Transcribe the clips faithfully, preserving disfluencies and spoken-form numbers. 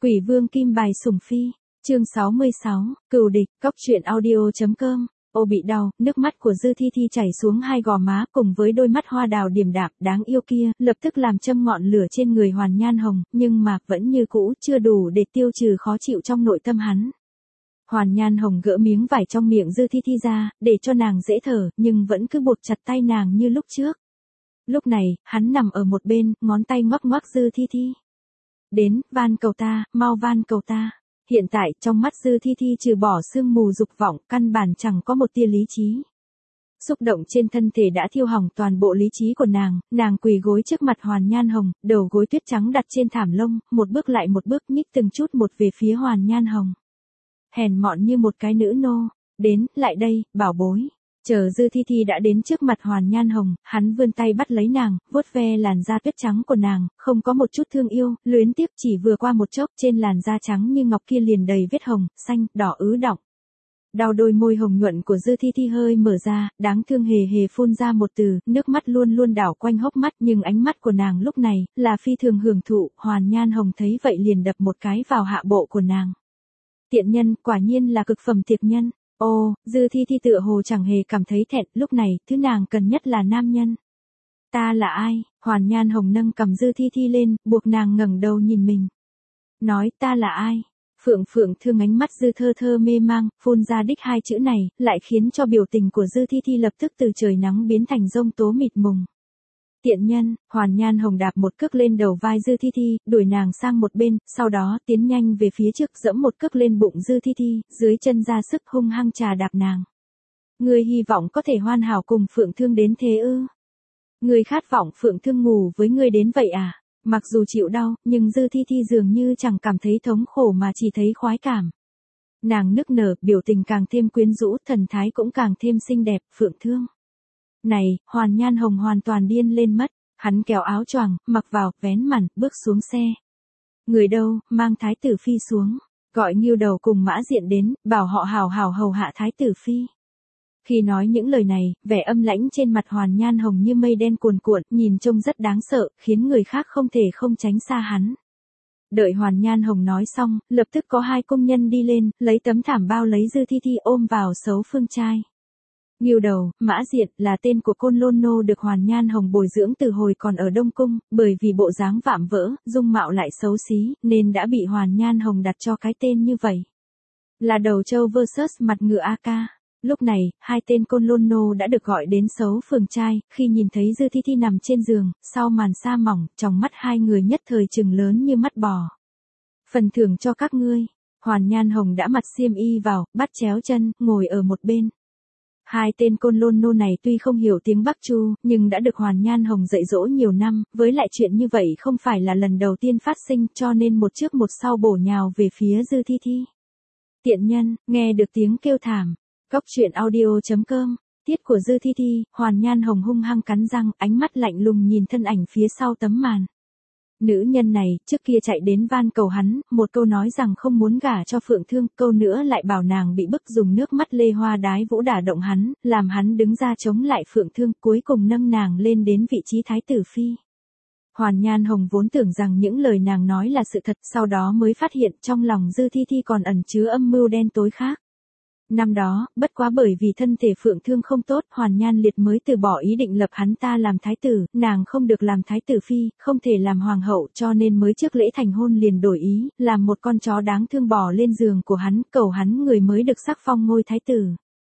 Quỷ vương kim bài sủng phi, chương sáu mươi sáu, cừu địch, cóc truyện audio.com. Ô bị đau, nước mắt của Dư Thi Thi chảy xuống hai gò má cùng với đôi mắt hoa đào điềm đạm đáng yêu kia, lập tức làm châm ngọn lửa trên người Hoàn Nhan Hồng, nhưng mà vẫn như cũ chưa đủ để tiêu trừ khó chịu trong nội tâm hắn. Hoàn Nhan Hồng gỡ miếng vải trong miệng Dư Thi Thi ra, để cho nàng dễ thở, nhưng vẫn cứ buộc chặt tay nàng như lúc trước. Lúc này, hắn nằm ở một bên, ngón tay ngoắc ngoắc Dư Thi Thi. Đến, van cầu ta, mau van cầu ta. Hiện tại, trong mắt Dư Thi Thi trừ bỏ sương mù dục vọng, căn bản chẳng có một tia lý trí. Xúc động trên thân thể đã thiêu hỏng toàn bộ lý trí của nàng, nàng quỳ gối trước mặt Hoàn Nhan Hồng, đầu gối tuyết trắng đặt trên thảm lông, một bước lại một bước nhích từng chút một về phía Hoàn Nhan Hồng. Hèn mọn như một cái nữ nô, đến, lại đây, bảo bối. Chờ Dư Thi Thi đã đến trước mặt Hoàn Nhan Hồng, hắn vươn tay bắt lấy nàng, vuốt ve làn da tuyết trắng của nàng, không có một chút thương yêu, luyến tiếc, chỉ vừa qua một chốc, trên làn da trắng như ngọc kia liền đầy vết hồng, xanh, đỏ ứ đọng. Đau đôi môi hồng nhuận của Dư Thi Thi hơi mở ra, đáng thương hề hề phun ra một từ, nước mắt luôn luôn đảo quanh hốc mắt, nhưng ánh mắt của nàng lúc này là phi thường hưởng thụ. Hoàn Nhan Hồng thấy vậy liền đập một cái vào hạ bộ của nàng. Tiện nhân, quả nhiên là cực phẩm tiệc nhân. Ô, Dư Thi Thi tựa hồ chẳng hề cảm thấy thẹn, lúc này, thứ nàng cần nhất là nam nhân. Ta là ai? Hoàn Nhan Hồng nâng cầm Dư Thi Thi lên, buộc nàng ngẩng đầu nhìn mình. Nói ta là ai? Phượng Phượng thương ánh mắt Dư thơ thơ mê mang, phun ra đích hai chữ này, lại khiến cho biểu tình của Dư Thi Thi lập tức từ trời nắng biến thành giông tố mịt mùng. Tiện nhân, Hoàn Nhan Hồng đạp một cước lên đầu vai Dư Thi Thi, đuổi nàng sang một bên, sau đó tiến nhanh về phía trước dẫm một cước lên bụng Dư Thi Thi, dưới chân ra sức hung hăng trà đạp nàng. Ngươi hy vọng có thể hoàn hảo cùng Phượng Thương đến thế ư? Ngươi khát vọng Phượng Thương ngủ với ngươi đến vậy à? Mặc dù chịu đau, nhưng Dư Thi Thi dường như chẳng cảm thấy thống khổ mà chỉ thấy khoái cảm. Nàng nức nở, biểu tình càng thêm quyến rũ, thần thái cũng càng thêm xinh đẹp. Phượng Thương. Này, Hoàn Nhan Hồng hoàn toàn điên lên mất, hắn kéo áo choàng, mặc vào, vén màn, bước xuống xe. Người đâu, mang Thái Tử Phi xuống, gọi Ngưu Đầu cùng Mã Diện đến, bảo họ hào hào hầu hạ Thái Tử Phi. Khi nói những lời này, vẻ âm lãnh trên mặt Hoàn Nhan Hồng như mây đen cuồn cuộn, nhìn trông rất đáng sợ, khiến người khác không thể không tránh xa hắn. Đợi Hoàn Nhan Hồng nói xong, lập tức có hai công nhân đi lên, lấy tấm thảm bao lấy Dư Thi Thi ôm vào xấu phương trai. Ngưu Đầu, Mã Diện là tên của Côn Lôn Nô được Hoàn Nhan Hồng bồi dưỡng từ hồi còn ở Đông Cung, bởi vì bộ dáng vạm vỡ, dung mạo lại xấu xí, nên đã bị Hoàn Nhan Hồng đặt cho cái tên như vậy. Là đầu trâu versus mặt ngựa a ca. Lúc này, hai tên Côn Lôn Nô đã được gọi đến xấu phường trai, khi nhìn thấy Dư Thi Thi nằm trên giường, sau màn sa mỏng, trong mắt hai người nhất thời trừng lớn như mắt bò. Phần thưởng cho các ngươi. Hoàn Nhan Hồng đã mặc xiêm y vào, bắt chéo chân, ngồi ở một bên. Hai tên Côn Lôn Nô này tuy không hiểu tiếng Bắc Chu, nhưng đã được Hoàn Nhan Hồng dạy dỗ nhiều năm, với lại chuyện như vậy không phải là lần đầu tiên phát sinh, cho nên một trước một sau bổ nhào về phía Dư Thi Thi. Tiện nhân, nghe được tiếng kêu thảm. Cóc truyện audio.com. Tiết của Dư Thi Thi, Hoàn Nhan Hồng hung hăng cắn răng, ánh mắt lạnh lùng nhìn thân ảnh phía sau tấm màn. Nữ nhân này, trước kia chạy đến van cầu hắn, một câu nói rằng không muốn gả cho Phượng Thương, câu nữa lại bảo nàng bị bức dùng nước mắt lê hoa đái vũ đả động hắn, làm hắn đứng ra chống lại Phượng Thương, cuối cùng nâng nàng lên đến vị trí Thái Tử Phi. Hoàn Nhan Hồng vốn tưởng rằng những lời nàng nói là sự thật, sau đó mới phát hiện trong lòng Dư Thi Thi còn ẩn chứa âm mưu đen tối khác. Năm đó, bất quá bởi vì thân thể Phượng Thương không tốt, Hoàn Nhan Liệt mới từ bỏ ý định lập hắn ta làm thái tử, nàng không được làm Thái Tử Phi, không thể làm hoàng hậu, cho nên mới trước lễ thành hôn liền đổi ý, làm một con chó đáng thương bò lên giường của hắn, cầu hắn người mới được sắc phong ngôi thái tử.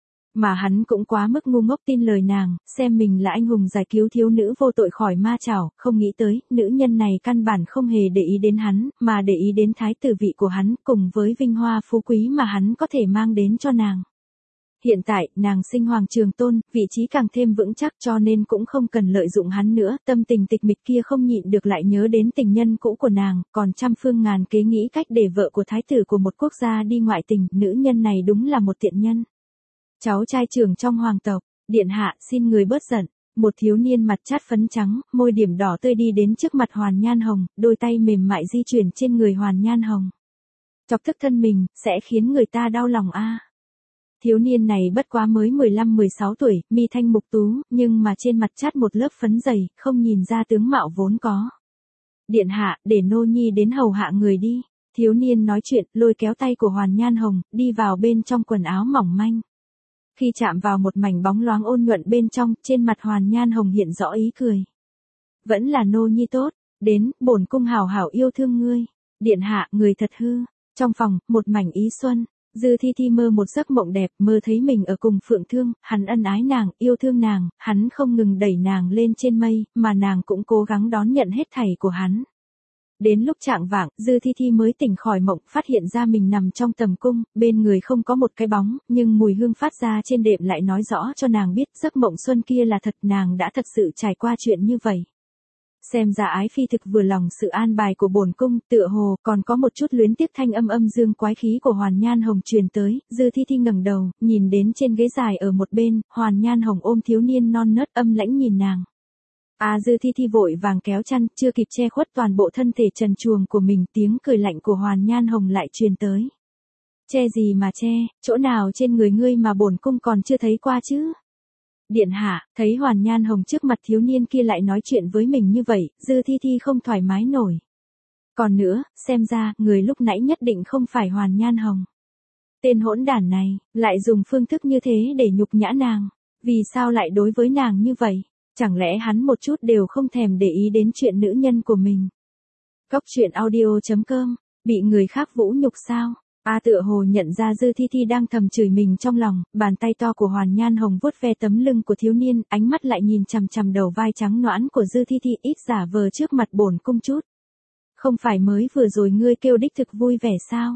Mà hắn cũng quá mức ngu ngốc tin lời nàng, xem mình là anh hùng giải cứu thiếu nữ vô tội khỏi ma chảo, không nghĩ tới, nữ nhân này căn bản không hề để ý đến hắn, mà để ý đến thái tử vị của hắn, cùng với vinh hoa phú quý mà hắn có thể mang đến cho nàng. Hiện tại, nàng sinh hoàng trường tôn, vị trí càng thêm vững chắc cho nên cũng không cần lợi dụng hắn nữa, tâm tình tịch mịch kia không nhịn được lại nhớ đến tình nhân cũ của nàng, còn trăm phương ngàn kế nghĩ cách để vợ của thái tử của một quốc gia đi ngoại tình, nữ nhân này đúng là một tiện nhân. Cháu trai trưởng trong hoàng tộc, điện hạ, xin người bớt giận. Một thiếu niên mặt chát phấn trắng, môi điểm đỏ tươi đi đến trước mặt Hoàn Nhan Hồng, đôi tay mềm mại di chuyển trên người Hoàn Nhan Hồng. Chọc tức thân mình, sẽ khiến người ta đau lòng a. Thiếu niên này bất quá mới mười lăm mười sáu tuổi, mi thanh mục tú, nhưng mà trên mặt chát một lớp phấn dày, không nhìn ra tướng mạo vốn có. Điện hạ, để nô nhi đến hầu hạ người đi. Thiếu niên nói chuyện, lôi kéo tay của Hoàn Nhan Hồng, đi vào bên trong quần áo mỏng manh. Khi chạm vào một mảnh bóng loáng ôn nhuận bên trong, trên mặt Hoàn Nhan Hồng hiện rõ ý cười. Vẫn là nô nhi tốt, đến, bổn cung hảo hảo yêu thương ngươi. Điện hạ, người thật hư. Trong phòng, một mảnh ý xuân. Dư Thi Thi mơ một giấc mộng đẹp, mơ thấy mình ở cùng Phượng Thương, hắn ân ái nàng, yêu thương nàng, hắn không ngừng đẩy nàng lên trên mây, mà nàng cũng cố gắng đón nhận hết thảy của hắn. Đến lúc chạng vạng, Dư Thi Thi mới tỉnh khỏi mộng, phát hiện ra mình nằm trong tầm cung, bên người không có một cái bóng, nhưng mùi hương phát ra trên đệm lại nói rõ cho nàng biết giấc mộng xuân kia là thật, nàng đã thật sự trải qua chuyện như vậy. Xem ra ái phi thực vừa lòng sự an bài của bổn cung, tựa hồ còn có một chút luyến tiếc thanh âm âm dương quái khí của Hoàn Nhan Hồng truyền tới. Dư Thi Thi ngẩng đầu, nhìn đến trên ghế dài ở một bên, Hoàn Nhan Hồng ôm thiếu niên non nớt âm lãnh nhìn nàng. À Dư Thi Thi vội vàng kéo chăn, chưa kịp che khuất toàn bộ thân thể trần truồng của mình, tiếng cười lạnh của Hoàn Nhan Hồng lại truyền tới. Che gì mà che, chỗ nào trên người ngươi mà bổn cung còn chưa thấy qua chứ? Điện hạ, thấy Hoàn Nhan Hồng trước mặt thiếu niên kia lại nói chuyện với mình như vậy, Dư Thi Thi không thoải mái nổi. Còn nữa, xem ra, người lúc nãy nhất định không phải Hoàn Nhan Hồng. Tên hỗn đản này, lại dùng phương thức như thế để nhục nhã nàng. Vì sao lại đối với nàng như vậy? Chẳng lẽ hắn một chút đều không thèm để ý đến chuyện nữ nhân của mình? Cóc truyện audio chấm com, bị người khác vũ nhục sao? A tựa hồ nhận ra Dư Thi Thi đang thầm chửi mình trong lòng, bàn tay to của Hoàn Nhan Hồng vuốt ve tấm lưng của thiếu niên, ánh mắt lại nhìn chằm chằm đầu vai trắng nõn của Dư Thi Thi, ít giả vờ trước mặt bổn cung chút. Không phải mới vừa rồi ngươi kêu đích thực vui vẻ sao?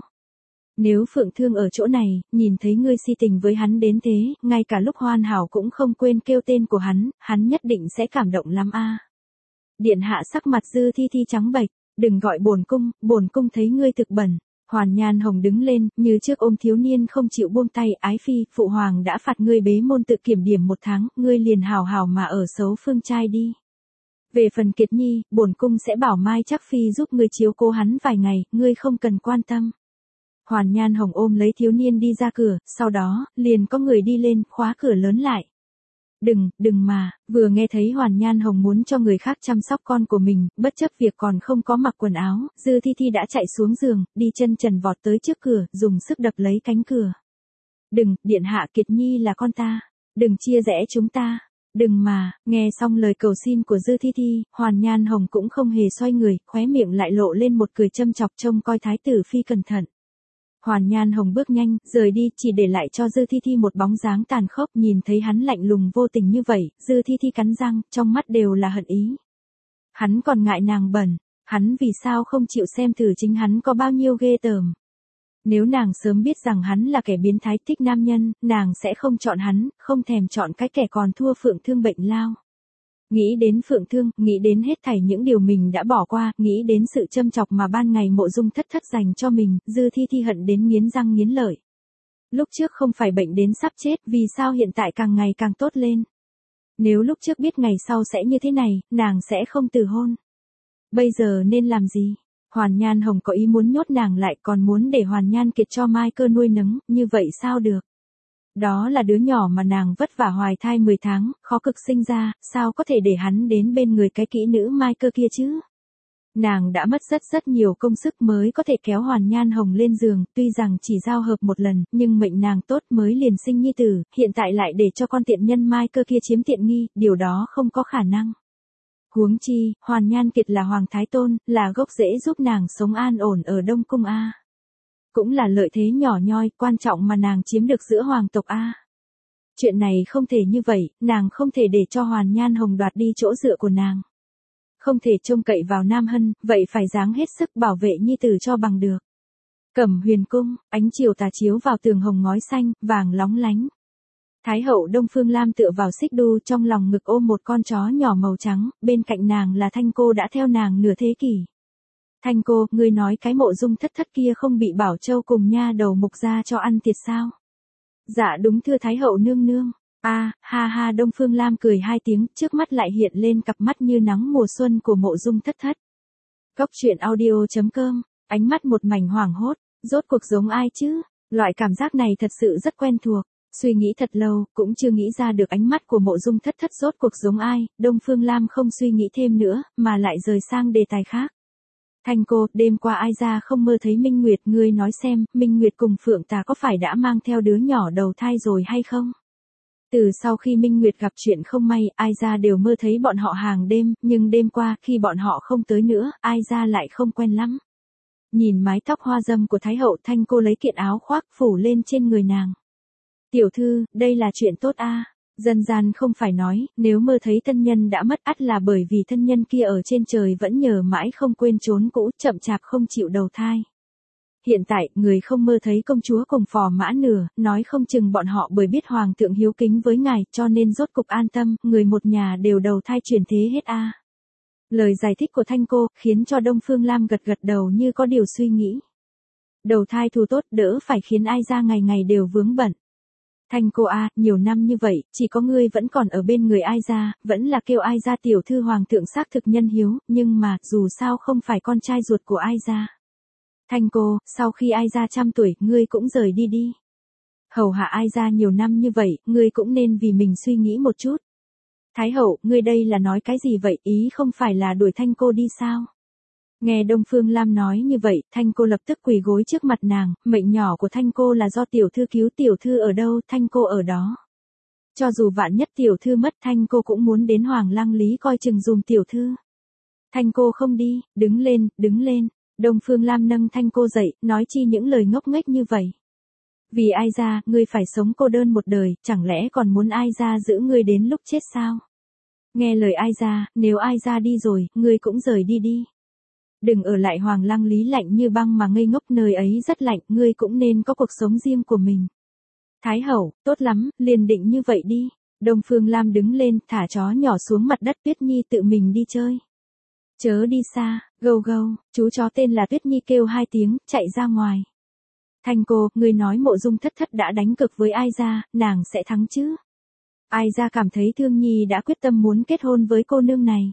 Nếu Phượng Thương ở chỗ này, nhìn thấy ngươi si tình với hắn đến thế, ngay cả lúc hoàn hảo cũng không quên kêu tên của hắn, hắn nhất định sẽ cảm động lắm a. Điện hạ sắc mặt Dư Thi Thi trắng bệch, đừng gọi bổn cung, bổn cung thấy ngươi thực bẩn. Hoàn Nhan Hồng đứng lên, như trước ôm thiếu niên không chịu buông tay, ái phi, phụ hoàng đã phạt ngươi bế môn tự kiểm điểm một tháng, ngươi liền hào hào mà ở xấu phương trai đi. Về phần Kiệt Nhi, bổn cung sẽ bảo Mai Trác Phi giúp ngươi chiếu cố hắn vài ngày, ngươi không cần quan tâm. Hoàn Nhan Hồng ôm lấy thiếu niên đi ra cửa, sau đó, liền có người đi lên, khóa cửa lớn lại. Đừng, đừng mà, vừa nghe thấy Hoàn Nhan Hồng muốn cho người khác chăm sóc con của mình, bất chấp việc còn không có mặc quần áo, Dư Thi Thi đã chạy xuống giường, đi chân trần vọt tới trước cửa, dùng sức đập lấy cánh cửa. Đừng, điện hạ, Kiệt Nhi là con ta. Đừng chia rẽ chúng ta. Đừng mà, nghe xong lời cầu xin của Dư Thi Thi, Hoàn Nhan Hồng cũng không hề xoay người, khóe miệng lại lộ lên một cười châm chọc trông coi Thái tử Phi cẩn thận. Hoàn Nhan Hồng bước nhanh, rời đi, chỉ để lại cho Dư Thi Thi một bóng dáng tàn khốc, nhìn thấy hắn lạnh lùng vô tình như vậy, Dư Thi Thi cắn răng, trong mắt đều là hận ý. Hắn còn ngại nàng bẩn, hắn vì sao không chịu xem thử chính hắn có bao nhiêu ghê tởm. Nếu nàng sớm biết rằng hắn là kẻ biến thái thích nam nhân, nàng sẽ không chọn hắn, không thèm chọn cái kẻ còn thua Phượng Thương bệnh lao. Nghĩ đến Phượng Thương, nghĩ đến hết thảy những điều mình đã bỏ qua, nghĩ đến sự châm chọc mà ban ngày Mộ Dung Thất Thất dành cho mình, Dư Thi Thi hận đến nghiến răng nghiến lợi. Lúc trước không phải bệnh đến sắp chết, vì sao hiện tại càng ngày càng tốt lên? Nếu lúc trước biết ngày sau sẽ như thế này, nàng sẽ không từ hôn. Bây giờ nên làm gì? Hoàn Nhan Hồng có ý muốn nhốt nàng lại, còn muốn để Hoàn Nhan Kiệt cho Mai Cơ nuôi nấng, như vậy sao được? Đó là đứa nhỏ mà nàng vất vả hoài thai mười tháng, khó cực sinh ra, sao có thể để hắn đến bên người cái kỹ nữ Mai Cơ kia chứ? Nàng đã mất rất rất nhiều công sức mới có thể kéo Hoàn Nhan Hồng lên giường, tuy rằng chỉ giao hợp một lần, nhưng mệnh nàng tốt mới liền sinh nhi tử, hiện tại lại để cho con tiện nhân Mai Cơ kia chiếm tiện nghi, điều đó không có khả năng. Huống chi, Hoàn Nhan Kiệt là Hoàng Thái Tôn, là gốc rễ giúp nàng sống an ổn ở Đông Cung A. Cũng là lợi thế nhỏ nhoi, quan trọng mà nàng chiếm được giữa hoàng tộc A. Chuyện này không thể như vậy, nàng không thể để cho Hoàn Nhan Hồng đoạt đi chỗ dựa của nàng. Không thể trông cậy vào Nam Hân, vậy phải dáng hết sức bảo vệ nhi tử cho bằng được. Cẩm Huyền Cung, ánh chiều tà chiếu vào tường hồng ngói xanh, vàng lóng lánh. Thái hậu Đông Phương Lam tựa vào xích đu, trong lòng ngực ôm một con chó nhỏ màu trắng, bên cạnh nàng là Thanh Cô đã theo nàng nửa thế kỷ. Thanh Cô, ngươi nói cái Mộ Dung Thất Thất kia không bị Bảo Châu cùng nha đầu mục ra cho ăn thiệt sao? Dạ đúng thưa Thái hậu nương nương. A, à, ha ha, Đông Phương Lam cười hai tiếng, trước mắt lại hiện lên cặp mắt như nắng mùa xuân của Mộ Dung Thất Thất. Cóc truyện audio chấm com, ánh mắt một mảnh hoảng hốt, rốt cuộc giống ai chứ? Loại cảm giác này thật sự rất quen thuộc. Suy nghĩ thật lâu, cũng chưa nghĩ ra được ánh mắt của Mộ Dung Thất Thất rốt cuộc giống ai, Đông Phương Lam không suy nghĩ thêm nữa, mà lại rời sang đề tài khác. Thanh cô, đêm qua ai ra không mơ thấy Minh Nguyệt, ngươi nói xem, Minh Nguyệt cùng Phượng Tà có phải đã mang theo đứa nhỏ đầu thai rồi hay không? Từ sau khi Minh Nguyệt gặp chuyện không may, ai ra đều mơ thấy bọn họ hàng đêm, nhưng đêm qua khi bọn họ không tới nữa, ai ra lại không quen lắm. Nhìn mái tóc hoa dâm của Thái hậu, Thanh cô lấy kiện áo khoác phủ lên trên người nàng. Tiểu thư, đây là chuyện tốt a. À. Dân gian không phải nói, nếu mơ thấy thân nhân đã mất ắt là bởi vì thân nhân kia ở trên trời vẫn nhờ mãi không quên chốn cũ, chậm chạp không chịu đầu thai. Hiện tại, người không mơ thấy công chúa cùng phò mã nửa, nói không chừng bọn họ bởi biết hoàng thượng hiếu kính với ngài, cho nên rốt cục an tâm, người một nhà đều đầu thai chuyển thế hết a. À. Lời giải thích của Thanh cô, khiến cho Đông Phương Lam gật gật đầu như có điều suy nghĩ. Đầu thai thù tốt đỡ phải khiến ai ra ngày ngày đều vướng bận. Thanh cô a, à, nhiều năm như vậy, chỉ có ngươi vẫn còn ở bên người ai ra, vẫn là kêu ai ra tiểu thư hoàng thượng xác thực nhân hiếu, nhưng mà, dù sao không phải con trai ruột của ai ra. Thanh cô, sau khi ai ra trăm tuổi, ngươi cũng rời đi đi. Hầu hạ ai ra nhiều năm như vậy, ngươi cũng nên vì mình suy nghĩ một chút. Thái hậu, ngươi đây là nói cái gì vậy, ý không phải là đuổi Thanh cô đi sao? Nghe Đông Phương Lam nói như vậy, Thanh cô lập tức quỳ gối trước mặt nàng, mệnh nhỏ của Thanh cô là do tiểu thư cứu, tiểu thư ở đâu, Thanh cô ở đó. Cho dù vạn nhất tiểu thư mất, Thanh cô cũng muốn đến Hoàng Lăng Lý coi chừng dùm tiểu thư. Thanh cô không đi, đứng lên, đứng lên. Đông Phương Lam nâng Thanh cô dậy, nói chi những lời ngốc nghếch như vậy. Vì ai ra, ngươi phải sống cô đơn một đời, chẳng lẽ còn muốn ai ra giữ ngươi đến lúc chết sao? Nghe lời ai ra, nếu ai ra đi rồi, ngươi cũng rời đi đi. Đừng ở lại Hoàng Lăng Lý lạnh như băng mà ngây ngốc, nơi ấy rất lạnh, ngươi cũng nên có cuộc sống riêng của mình. Thái hậu, tốt lắm, liền định như vậy đi. Đông Phương Lam đứng lên, thả chó nhỏ xuống mặt đất, Tuyết Nhi tự mình đi chơi. Chớ đi xa, gâu gâu, chú chó tên là Tuyết Nhi kêu hai tiếng, chạy ra ngoài. Thanh cô, ngươi nói Mộ Dung Thất Thất đã đánh cực với ai ra, nàng sẽ thắng chứ? Ai ra cảm thấy Thương Nhi đã quyết tâm muốn kết hôn với cô nương này.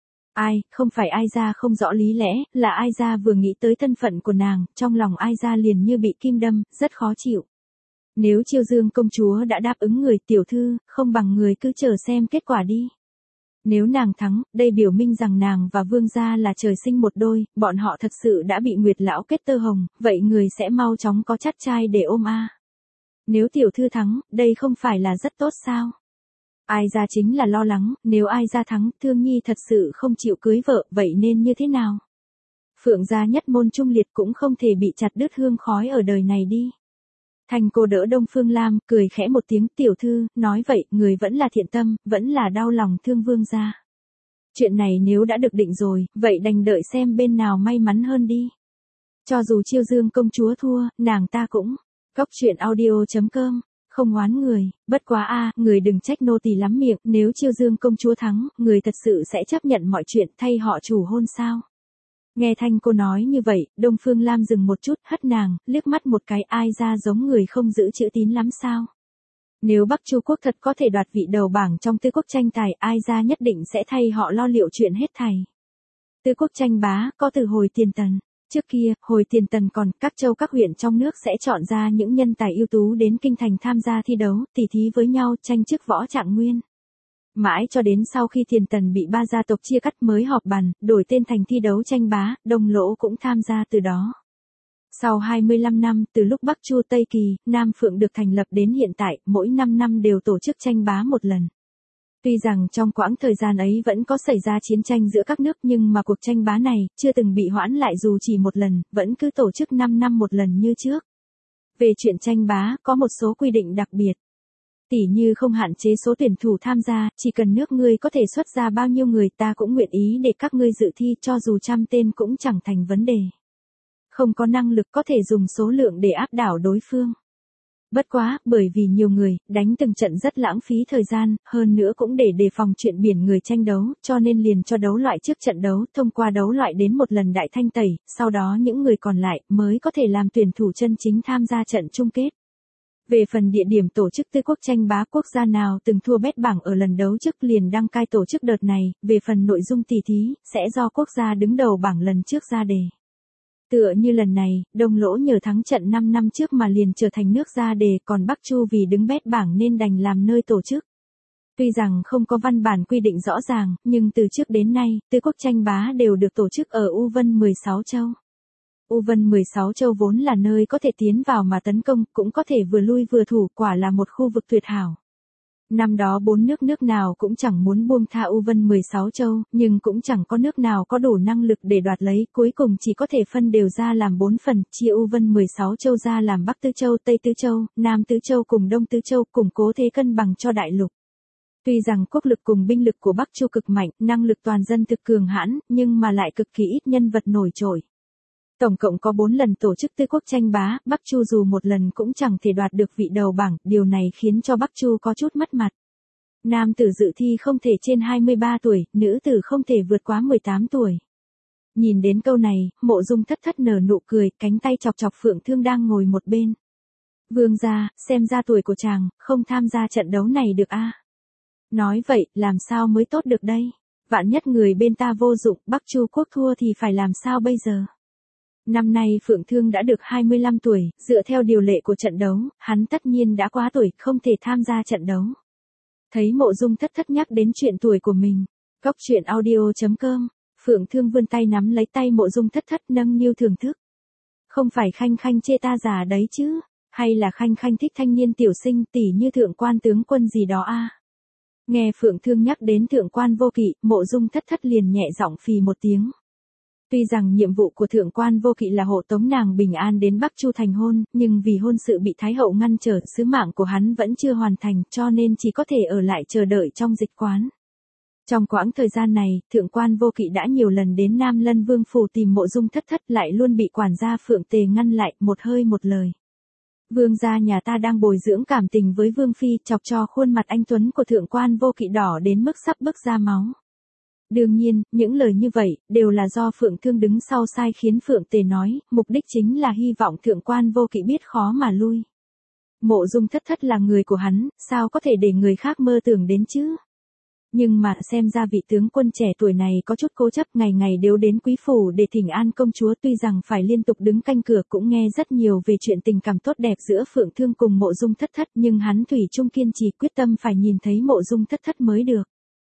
Ai, không phải ai ra không rõ lý lẽ, là ai ra vừa nghĩ tới thân phận của nàng, trong lòng ai ra liền như bị kim đâm, rất khó chịu. Nếu Chiêu Dương công chúa đã đáp ứng người, tiểu thư, không bằng người cứ chờ xem kết quả đi. Nếu nàng thắng, đây biểu minh rằng nàng và vương gia là trời sinh một đôi, bọn họ thật sự đã bị Nguyệt lão kết tơ hồng, vậy người sẽ mau chóng có chắt trai để ôm a. Nếu tiểu thư thắng, đây không phải là rất tốt sao? Ai ra chính là lo lắng, nếu ai ra thắng, Thương Nhi thật sự không chịu cưới vợ, vậy nên như thế nào? Phượng gia nhất môn trung liệt cũng không thể bị chặt đứt hương khói ở đời này đi. Thanh cô đỡ Đông Phương Lam, cười khẽ một tiếng, tiểu thư, nói vậy, người vẫn là thiện tâm, vẫn là đau lòng thương vương gia. Chuyện này nếu đã được định rồi, vậy đành đợi xem bên nào may mắn hơn đi. Cho dù Chiêu Dương công chúa thua, nàng ta cũng. Cóc truyện audio chấm com, không oán người, bất quá a, à, người đừng trách nô tỳ lắm miệng, nếu Chiêu Dương công chúa thắng, người thật sự sẽ chấp nhận mọi chuyện thay họ chủ hôn sao? Nghe Thanh cô nói như vậy, Đông Phương Lam dừng một chút, hất nàng, liếc mắt một cái, ai ra giống người không giữ chữ tín lắm sao? Nếu Bắc Chu quốc thật có thể đoạt vị đầu bảng trong Tư quốc tranh tài, ai ra nhất định sẽ thay họ lo liệu chuyện hết thảy. Tư quốc tranh bá, có từ hồi tiền tần. Trước kia, hồi tiền tần còn, các châu các huyện trong nước sẽ chọn ra những nhân tài ưu tú đến kinh thành tham gia thi đấu, tỉ thí với nhau, tranh chức võ trạng nguyên. Mãi cho đến sau khi tiền tần bị ba gia tộc chia cắt mới họp bàn, đổi tên thành thi đấu tranh bá, Đông Lỗ cũng tham gia từ đó. Sau hai mươi lăm năm, từ lúc Bắc Chu Tây Kỳ, Nam Phượng được thành lập đến hiện tại, mỗi năm năm đều tổ chức tranh bá một lần. Tuy rằng trong quãng thời gian ấy vẫn có xảy ra chiến tranh giữa các nước nhưng mà cuộc tranh bá này, chưa từng bị hoãn lại dù chỉ một lần, vẫn cứ tổ chức năm năm một lần như trước. Về chuyện tranh bá, có một số quy định đặc biệt. Tỉ như không hạn chế số tuyển thủ tham gia, chỉ cần nước ngươi có thể xuất ra bao nhiêu người ta cũng nguyện ý để các ngươi dự thi, cho dù trăm tên cũng chẳng thành vấn đề. Không có năng lực có thể dùng số lượng để áp đảo đối phương. Bất quá, bởi vì nhiều người, đánh từng trận rất lãng phí thời gian, hơn nữa cũng để đề phòng chuyện biển người tranh đấu, cho nên liền cho đấu loại trước trận đấu, thông qua đấu loại đến một lần đại thanh tẩy, sau đó những người còn lại mới có thể làm tuyển thủ chân chính tham gia trận chung kết. Về phần địa điểm tổ chức Tư quốc tranh bá, quốc gia nào từng thua bét bảng ở lần đấu trước liền đăng cai tổ chức đợt này, về phần nội dung tỉ thí, sẽ do quốc gia đứng đầu bảng lần trước ra đề. Tựa như lần này, Đông Lỗ nhờ thắng trận năm năm trước mà liền trở thành nước ra đề, còn Bắc Chu vì đứng bét bảng nên đành làm nơi tổ chức. Tuy rằng không có văn bản quy định rõ ràng, nhưng từ trước đến nay, tứ quốc tranh bá đều được tổ chức ở U Vân mười sáu châu. U Vân mười sáu châu vốn là nơi có thể tiến vào mà tấn công, cũng có thể vừa lui vừa thủ, quả là một khu vực tuyệt hảo. Năm đó bốn nước nước nào cũng chẳng muốn buông tha U Vân mười sáu châu, nhưng cũng chẳng có nước nào có đủ năng lực để đoạt lấy, cuối cùng chỉ có thể phân đều ra làm bốn phần, chia U Vân mười sáu châu ra làm Bắc Tứ Châu, Tây Tứ Châu, Nam Tứ Châu cùng Đông Tứ Châu, củng cố thế cân bằng cho đại lục. Tuy rằng quốc lực cùng binh lực của Bắc Chu cực mạnh, năng lực toàn dân thực cường hãn, nhưng mà lại cực kỳ ít nhân vật nổi trội. Tổng cộng có bốn lần tổ chức tứ quốc tranh bá, Bắc Chu dù một lần cũng chẳng thể đoạt được vị đầu bảng, điều này khiến cho Bắc Chu có chút mất mặt. Nam tử dự thi không thể trên hai mươi ba tuổi, nữ tử không thể vượt quá mười tám tuổi. Nhìn đến câu này, Mộ Dung Thất Thất nở nụ cười, cánh tay chọc chọc Phượng Thương đang ngồi một bên. Vương gia, xem ra tuổi của chàng, không tham gia trận đấu này được a. Nói vậy, làm sao mới tốt được đây? Vạn nhất người bên ta vô dụng, Bắc Chu quốc thua thì phải làm sao bây giờ? Năm nay Phượng Thương đã được hai mươi lăm tuổi, dựa theo điều lệ của trận đấu, hắn tất nhiên đã quá tuổi, không thể tham gia trận đấu. Thấy Mộ Dung Thất Thất nhắc đến chuyện tuổi của mình, Cóc truyện audio chấm com, Phượng Thương vươn tay nắm lấy tay Mộ Dung Thất Thất nâng niu thưởng thức. Không phải Khanh Khanh chê ta già đấy chứ, hay là Khanh Khanh thích thanh niên tiểu sinh tỷ như thượng quan tướng quân gì đó a? À? Nghe Phượng Thương nhắc đến thượng quan Vô Kỵ, Mộ Dung Thất Thất liền nhẹ giọng phì một tiếng. Tuy rằng nhiệm vụ của thượng quan Vô Kỵ là hộ tống nàng bình an đến Bắc Chu thành hôn, nhưng vì hôn sự bị Thái hậu ngăn trở, sứ mạng của hắn vẫn chưa hoàn thành, cho nên chỉ có thể ở lại chờ đợi trong dịch quán. Trong quãng thời gian này, thượng quan Vô Kỵ đã nhiều lần đến Nam Lân Vương phủ tìm Mộ Dung Thất Thất, lại luôn bị quản gia Phượng Tề ngăn lại, một hơi một lời. Vương gia nhà ta đang bồi dưỡng cảm tình với Vương phi, chọc cho khuôn mặt anh tuấn của thượng quan Vô Kỵ đỏ đến mức sắp bứt ra máu. Đương nhiên, những lời như vậy, đều là do Phượng Thương đứng sau sai khiến Phượng Tề nói, mục đích chính là hy vọng thượng quan Vô Kỵ biết khó mà lui. Mộ Dung Thất Thất là người của hắn, sao có thể để người khác mơ tưởng đến chứ? Nhưng mà xem ra vị tướng quân trẻ tuổi này có chút cố chấp, ngày ngày đều đến quý phủ để thỉnh an công chúa, tuy rằng phải liên tục đứng canh cửa, cũng nghe rất nhiều về chuyện tình cảm tốt đẹp giữa Phượng Thương cùng Mộ Dung Thất Thất, nhưng hắn thủy chung kiên trì quyết tâm phải nhìn thấy Mộ Dung Thất Thất mới được.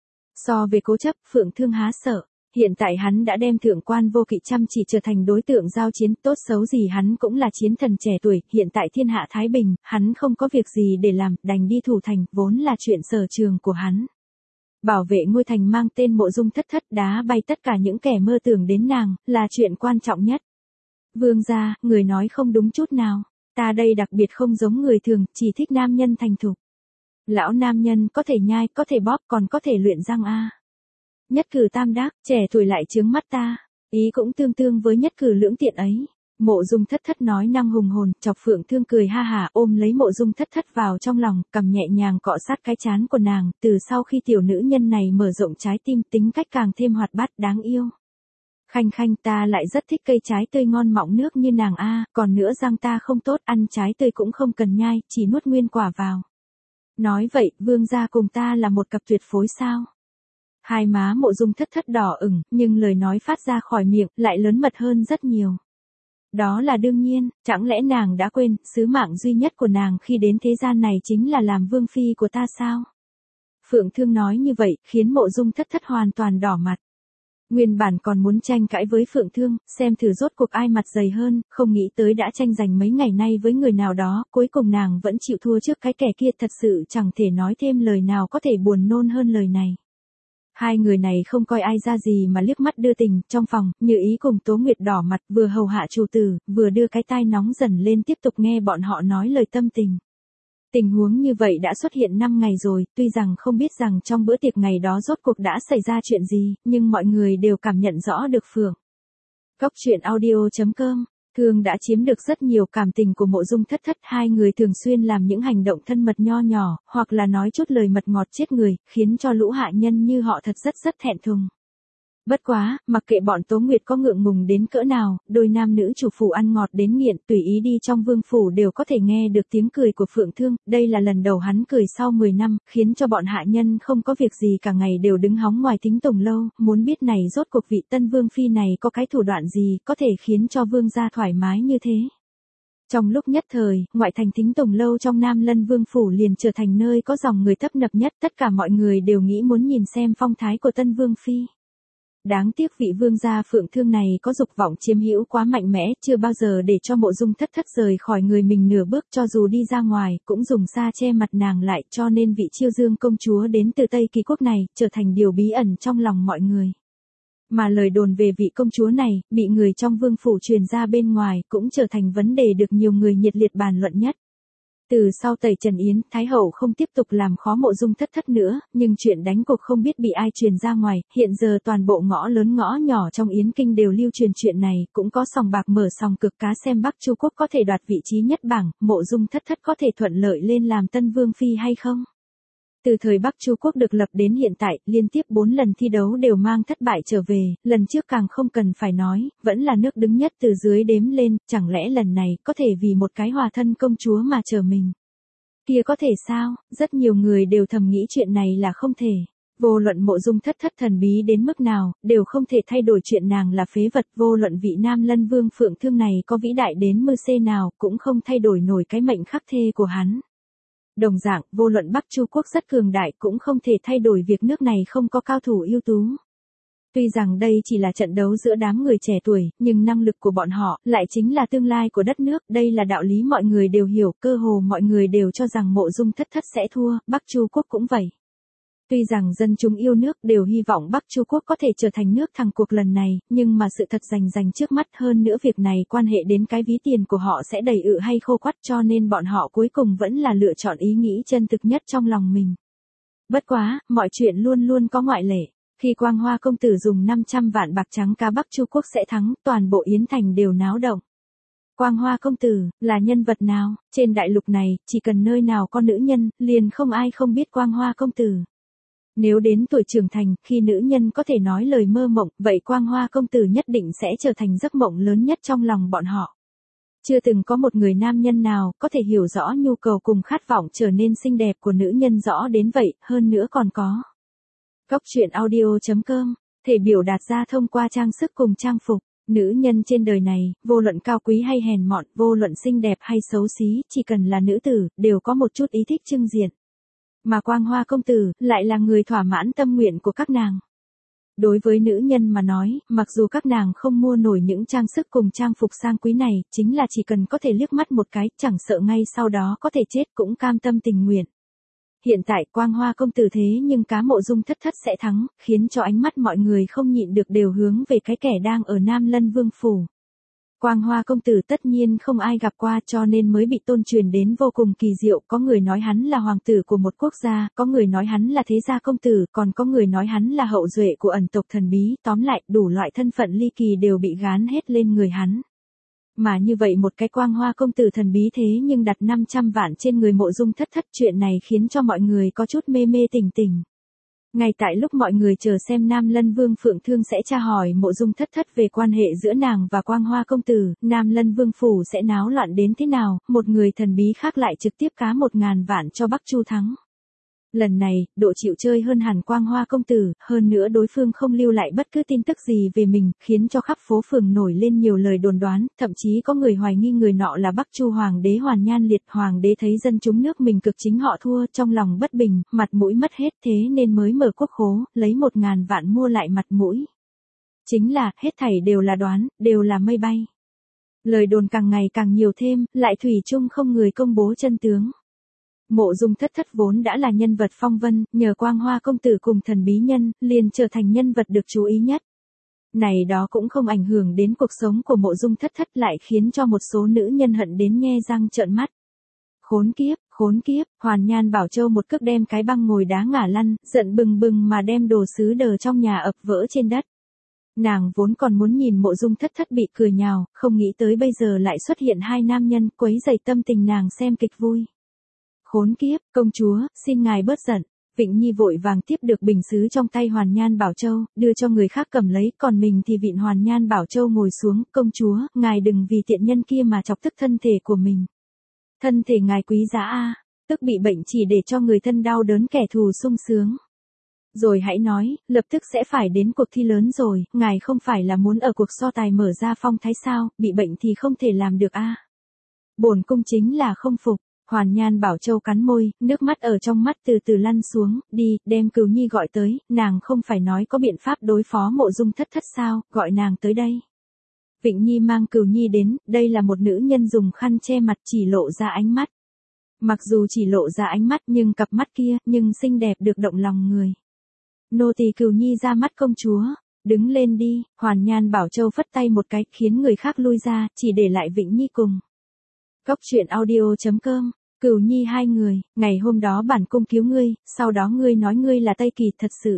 So về cố chấp, Phượng Thương há sợ. Hiện tại hắn đã đem thượng quan Vô Kỵ chăm chỉ trở thành đối tượng giao chiến, tốt xấu gì hắn cũng là chiến thần trẻ tuổi, hiện tại thiên hạ thái bình, hắn không có việc gì để làm, đành đi thủ thành, vốn là chuyện sở trường của hắn. Bảo vệ ngôi thành mang tên Mộ Dung Thất Thất, đá bay tất cả những kẻ mơ tưởng đến nàng, là chuyện quan trọng nhất. Vương gia, người nói không đúng chút nào, ta đây đặc biệt không giống người thường, chỉ thích nam nhân thành thục. Lão nam nhân có thể nhai, có thể bóp, còn có thể luyện răng a. Nhất cử tam đắc, trẻ tuổi lại chướng mắt ta, ý cũng tương tương với nhất cử lưỡng tiện ấy. Mộ Dung Thất Thất nói năng hùng hồn, chọc Phượng Thương cười ha hả, ôm lấy Mộ Dung Thất Thất vào trong lòng, cầm nhẹ nhàng cọ sát cái trán của nàng, từ sau khi tiểu nữ nhân này mở rộng trái tim, tính cách càng thêm hoạt bát đáng yêu. Khanh Khanh, ta lại rất thích cây trái tươi ngon mọng nước như nàng a, còn nữa răng ta không tốt, ăn trái tươi cũng không cần nhai, chỉ nuốt nguyên quả vào. Nói vậy, vương gia cùng ta là một cặp tuyệt phối sao? Hai má Mộ Dung Thất Thất đỏ ửng, nhưng lời nói phát ra khỏi miệng, lại lớn mật hơn rất nhiều. Đó là đương nhiên, chẳng lẽ nàng đã quên, sứ mạng duy nhất của nàng khi đến thế gian này chính là làm vương phi của ta sao? Phượng Thương nói như vậy, khiến Mộ Dung Thất Thất hoàn toàn đỏ mặt. Nguyên bản còn muốn tranh cãi với Phượng Thương, xem thử rốt cuộc ai mặt dày hơn, không nghĩ tới đã tranh giành mấy ngày nay với người nào đó, cuối cùng nàng vẫn chịu thua trước cái kẻ kia, thật sự chẳng thể nói thêm lời nào có thể buồn nôn hơn lời này. Hai người này không coi ai ra gì mà liếc mắt đưa tình, trong phòng, Như Ý cùng Tố Nguyệt đỏ mặt, vừa hầu hạ chủ tử, vừa đưa cái tai nóng dần lên tiếp tục nghe bọn họ nói lời tâm tình. Tình huống như vậy đã xuất hiện năm ngày rồi, tuy rằng không biết rằng trong bữa tiệc ngày đó rốt cuộc đã xảy ra chuyện gì, nhưng mọi người đều cảm nhận rõ được Phượng. Cóc truyện audio chấm com, Thương đã chiếm được rất nhiều cảm tình của Mộ Dung Thất Thất, hai người thường xuyên làm những hành động thân mật nho nhỏ, hoặc là nói chút lời mật ngọt chết người, khiến cho lũ hạ nhân như họ thật rất rất thẹn thùng. Bất quá, mặc kệ bọn Tố Nguyệt có ngượng ngùng đến cỡ nào, đôi nam nữ chủ phủ ăn ngọt đến nghiện, tùy ý đi trong vương phủ đều có thể nghe được tiếng cười của Phượng Thương, đây là lần đầu hắn cười sau mười năm, khiến cho bọn hạ nhân không có việc gì cả ngày đều đứng hóng ngoài thính tùng lâu, muốn biết này rốt cuộc vị tân vương phi này có cái thủ đoạn gì, có thể khiến cho vương gia thoải mái như thế. Trong lúc nhất thời, ngoại thành Thính Tùng lâu trong Nam Lân Vương phủ liền trở thành nơi có dòng người tấp nập nhất, tất cả mọi người đều nghĩ muốn nhìn xem phong thái của tân vương phi. Đáng tiếc vị vương gia Phượng Thương này có dục vọng chiếm hữu quá mạnh mẽ, chưa bao giờ để cho Mộ Dung Thất Thất rời khỏi người mình nửa bước, cho dù đi ra ngoài, cũng dùng sa che mặt nàng lại, cho nên vị Chiêu Dương công chúa đến từ Tây Kỳ quốc này, trở thành điều bí ẩn trong lòng mọi người. Mà lời đồn về vị công chúa này, bị người trong vương phủ truyền ra bên ngoài, cũng trở thành vấn đề được nhiều người nhiệt liệt bàn luận nhất. Từ sau tẩy Trần Yến, Thái hậu không tiếp tục làm khó Mộ Dung Thất Thất nữa, nhưng chuyện đánh cuộc không biết bị ai truyền ra ngoài, hiện giờ toàn bộ ngõ lớn ngõ nhỏ trong Yến Kinh đều lưu truyền chuyện này, cũng có sòng bạc mở sòng cực cá xem Bắc Chu quốc có thể đoạt vị trí nhất bảng, Mộ Dung Thất Thất có thể thuận lợi lên làm tân vương phi hay không. Từ thời Bắc Chu quốc được lập đến hiện tại, liên tiếp bốn lần thi đấu đều mang thất bại trở về, lần trước càng không cần phải nói, vẫn là nước đứng nhất từ dưới đếm lên, chẳng lẽ lần này có thể vì một cái hòa thân công chúa mà chờ mình. Kia có thể sao, rất nhiều người đều thầm nghĩ chuyện này là không thể. Vô luận Mộ Dung Thất Thất thần bí đến mức nào, đều không thể thay đổi chuyện nàng là phế vật, vô luận vị Nam Lân Vương Phượng Thương này có vĩ đại đến mưa xê nào, cũng không thay đổi nổi cái mệnh khắc thê của hắn. Đồng dạng, vô luận Bắc Chu quốc rất cường đại cũng không thể thay đổi việc nước này không có cao thủ ưu tú. Tuy rằng đây chỉ là trận đấu giữa đám người trẻ tuổi, nhưng năng lực của bọn họ lại chính là tương lai của đất nước, đây là đạo lý mọi người đều hiểu, cơ hồ mọi người đều cho rằng Mộ Dung Thất Thất sẽ thua, Bắc Chu quốc cũng vậy. Tuy rằng dân chúng yêu nước đều hy vọng Bắc Chu quốc có thể trở thành nước thắng cuộc lần này, nhưng mà sự thật rành rành trước mắt, hơn nữa việc này quan hệ đến cái ví tiền của họ sẽ đầy ự hay khô quắt, cho nên bọn họ cuối cùng vẫn là lựa chọn ý nghĩ chân thực nhất trong lòng mình. Bất quá, mọi chuyện luôn luôn có ngoại lệ. Khi Quang Hoa công tử dùng năm trăm vạn bạc trắng cá Bắc Chu quốc sẽ thắng, toàn bộ Yến Thành đều náo động. Quang Hoa công tử, là nhân vật nào? Trên đại lục này, chỉ cần nơi nào có nữ nhân, liền không ai không biết Quang Hoa công tử. Nếu đến tuổi trưởng thành, khi nữ nhân có thể nói lời mơ mộng, vậy Quang Hoa công tử nhất định sẽ trở thành giấc mộng lớn nhất trong lòng bọn họ. Chưa từng có một người nam nhân nào có thể hiểu rõ nhu cầu cùng khát vọng trở nên xinh đẹp của nữ nhân rõ đến vậy, hơn nữa còn có. Góc truyện audio chấm com, thể biểu đạt ra thông qua trang sức cùng trang phục. Nữ nhân trên đời này, vô luận cao quý hay hèn mọn, vô luận xinh đẹp hay xấu xí, chỉ cần là nữ tử, đều có một chút ý thích trưng diện. Mà Quang Hoa công tử, lại là người thỏa mãn tâm nguyện của các nàng. Đối với nữ nhân mà nói, mặc dù các nàng không mua nổi những trang sức cùng trang phục sang quý này, chính là chỉ cần có thể liếc mắt một cái, chẳng sợ ngay sau đó có thể chết cũng cam tâm tình nguyện. Hiện tại Quang Hoa công tử thế nhưng cá Mộ Dung Thất Thất sẽ thắng, khiến cho ánh mắt mọi người không nhịn được đều hướng về cái kẻ đang ở Nam Lân Vương phủ. Quang Hoa công tử tất nhiên không ai gặp qua, cho nên mới bị tôn truyền đến vô cùng kỳ diệu, có người nói hắn là hoàng tử của một quốc gia, có người nói hắn là thế gia công tử, còn có người nói hắn là hậu duệ của ẩn tộc thần bí, tóm lại, đủ loại thân phận ly kỳ đều bị gán hết lên người hắn. Mà như vậy một cái Quang Hoa công tử thần bí thế nhưng đặt năm trăm vạn trên người Mộ Dung Thất Thất, chuyện này khiến cho mọi người có chút mê mê tỉnh tỉnh. Ngay tại lúc mọi người chờ xem Nam Lân Vương Phượng Thương sẽ tra hỏi Mộ Dung Thất Thất về quan hệ giữa nàng và Quang Hoa công tử, Nam Lân Vương phủ sẽ náo loạn đến thế nào, một người thần bí khác lại trực tiếp cá một ngàn vạn cho Bắc Chu thắng. Lần này, độ chịu chơi hơn hẳn Quang Hoa công tử, hơn nữa đối phương không lưu lại bất cứ tin tức gì về mình, khiến cho khắp phố phường nổi lên nhiều lời đồn đoán, thậm chí có người hoài nghi người nọ là Bắc Chu hoàng đế Hoàn Nhan Liệt. Hoàng đế thấy dân chúng nước mình cực chính họ thua, trong lòng bất bình, mặt mũi mất hết, thế nên mới mở quốc khố, lấy một ngàn vạn mua lại mặt mũi. Chính là, hết thảy đều là đoán, đều là mây bay. Lời đồn càng ngày càng nhiều thêm, lại thủy chung không người công bố chân tướng. Mộ Dung Thất Thất vốn đã là nhân vật phong vân, nhờ Quang Hoa công tử cùng thần bí nhân, liền trở thành nhân vật được chú ý nhất. Này đó cũng không ảnh hưởng đến cuộc sống của Mộ Dung Thất Thất, lại khiến cho một số nữ nhân hận đến nhe răng trợn mắt. Khốn kiếp, khốn kiếp, Hoàn Nhan Bảo Châu một cước đem cái băng ngồi đá ngả lăn, giận bừng bừng mà đem đồ sứ đờ trong nhà ập vỡ trên đất. Nàng vốn còn muốn nhìn Mộ Dung Thất Thất bị cười nhào, không nghĩ tới bây giờ lại xuất hiện hai nam nhân quấy rầy tâm tình nàng xem kịch vui. Khốn kiếp, công chúa, xin ngài bớt giận. Vịnh Nhi vội vàng tiếp được bình sứ trong tay Hoàn Nhan Bảo Châu, đưa cho người khác cầm lấy, còn mình thì vịn Hoàn Nhan Bảo Châu ngồi xuống, công chúa, ngài đừng vì tiện nhân kia mà chọc tức thân thể của mình. Thân thể ngài quý giá a, tức bị bệnh chỉ để cho người thân đau đớn kẻ thù sung sướng. Rồi hãy nói, lập tức sẽ phải đến cuộc thi lớn rồi, ngài không phải là muốn ở cuộc so tài mở ra phong thái sao, bị bệnh thì không thể làm được a. Bổn cung chính là không phục. Hoàn Nhan Bảo Châu cắn môi, nước mắt ở trong mắt từ từ lăn xuống, đi, đem Cửu Nhi gọi tới, nàng không phải nói có biện pháp đối phó Mộ Dung Thất Thất sao, gọi nàng tới đây. Vịnh Nhi mang Cửu Nhi đến, đây là một nữ nhân dùng khăn che mặt chỉ lộ ra ánh mắt. Mặc dù chỉ lộ ra ánh mắt nhưng cặp mắt kia, nhưng xinh đẹp được động lòng người. Nô tỳ Cửu Nhi ra mắt công chúa, đứng lên đi, Hoàn Nhan Bảo Châu phất tay một cái, khiến người khác lui ra, chỉ để lại Vịnh Nhi cùng. Cốc truyện audio chấm com, Cửu Nhi hai người, ngày hôm đó bản cung cứu ngươi, sau đó ngươi nói ngươi là Tây Kỳ thật sự.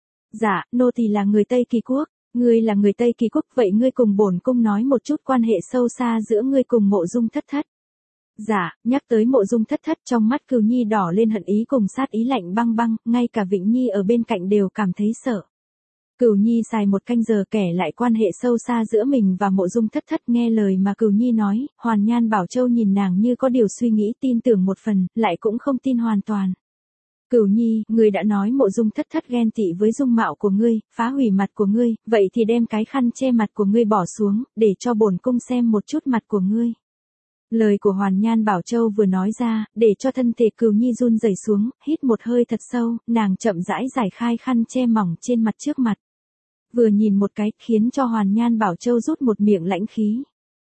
Dạ, nô tỳ là người Tây Kỳ quốc, ngươi là người Tây Kỳ quốc, vậy ngươi cùng bổn cung nói một chút quan hệ sâu xa giữa ngươi cùng Mộ Dung Thất Thất. Dạ, nhắc tới Mộ Dung Thất Thất trong mắt Cửu Nhi đỏ lên hận ý cùng sát ý lạnh băng băng, ngay cả Vịnh Nhi ở bên cạnh đều cảm thấy sợ. Cửu Nhi xài một canh giờ kể lại quan hệ sâu xa giữa mình và Mộ Dung Thất Thất, nghe lời mà Cửu Nhi nói, Hoàn Nhan Bảo Châu nhìn nàng như có điều suy nghĩ, tin tưởng một phần, lại cũng không tin hoàn toàn. Cửu Nhi, ngươi đã nói Mộ Dung Thất Thất ghen tị với dung mạo của ngươi, phá hủy mặt của ngươi, vậy thì đem cái khăn che mặt của ngươi bỏ xuống, để cho bổn cung xem một chút mặt của ngươi. Lời của Hoàn Nhan Bảo Châu vừa nói ra, để cho thân thể Cửu Nhi run rẩy xuống, hít một hơi thật sâu, nàng chậm rãi giải khai khăn che mỏng trên mặt trước mặt. Vừa nhìn một cái, khiến cho Hoàn Nhan Bảo Châu rút một miệng lãnh khí.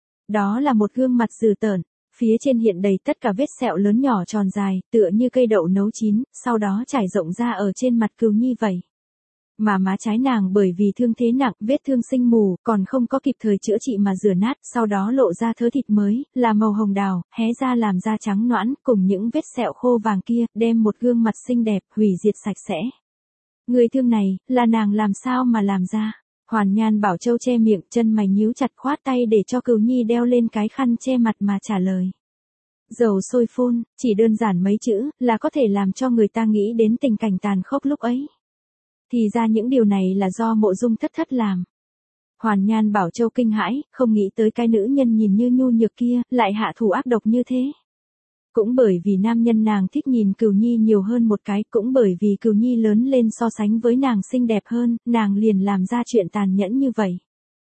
Đó là một gương mặt dữ tợn, phía trên hiện đầy tất cả vết sẹo lớn nhỏ tròn dài, tựa như cây đậu nấu chín, sau đó trải rộng ra ở trên mặt Cửu Nhi vậy. Mà má trái nàng bởi vì thương thế nặng, vết thương sinh mù, còn không có kịp thời chữa trị mà rửa nát, sau đó lộ ra thớ thịt mới, là màu hồng đào, hé ra làm da trắng nõn, cùng những vết sẹo khô vàng kia, đem một gương mặt xinh đẹp, hủy diệt sạch sẽ. Người thương này, là nàng làm sao mà làm ra? Hoàn Nhan Bảo Châu che miệng, chân mày nhíu chặt, khoát tay để cho Cửu Nhi đeo lên cái khăn che mặt mà trả lời. Dầu sôi phun, chỉ đơn giản mấy chữ, là có thể làm cho người ta nghĩ đến tình cảnh tàn khốc lúc ấy. Thì ra những điều này là do Mộ Dung Thất Thất làm. Hoàn Nhan Bảo Châu kinh hãi, không nghĩ tới cái nữ nhân nhìn như nhu nhược kia, lại hạ thủ ác độc như thế. Cũng bởi vì nam nhân nàng thích nhìn Cửu Nhi nhiều hơn một cái, cũng bởi vì Cửu Nhi lớn lên so sánh với nàng xinh đẹp hơn, nàng liền làm ra chuyện tàn nhẫn như vậy.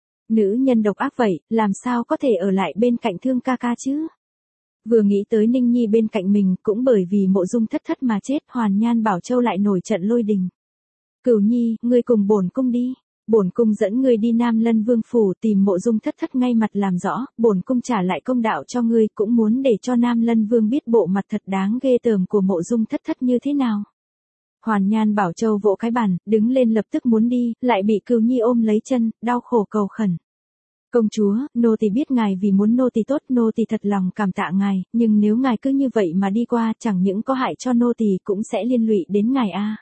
Nữ nhân độc ác vậy, làm sao có thể ở lại bên cạnh Thương ca ca chứ? Vừa nghĩ tới Ninh Nhi bên cạnh mình, cũng bởi vì Mộ Dung Thất Thất mà chết, Hoàn Nhan Bảo Châu lại nổi trận lôi đình. Cửu Nhi, ngươi cùng bổn cung đi. Bổn cung dẫn ngươi đi Nam Lân Vương phủ tìm Mộ Dung Thất Thất ngay mặt làm rõ, bổn cung trả lại công đạo cho ngươi, cũng muốn để cho Nam Lân Vương biết bộ mặt thật đáng ghê tởm của Mộ Dung Thất Thất như thế nào. Hoàn Nhan Bảo Châu vỗ cái bàn, đứng lên lập tức muốn đi, lại bị Cửu Nhi ôm lấy chân, đau khổ cầu khẩn. Công chúa, nô tỳ biết ngài vì muốn nô tỳ tốt, nô tỳ thật lòng cảm tạ ngài, nhưng nếu ngài cứ như vậy mà đi qua, chẳng những có hại cho nô tỳ cũng sẽ liên lụy đến ngài a.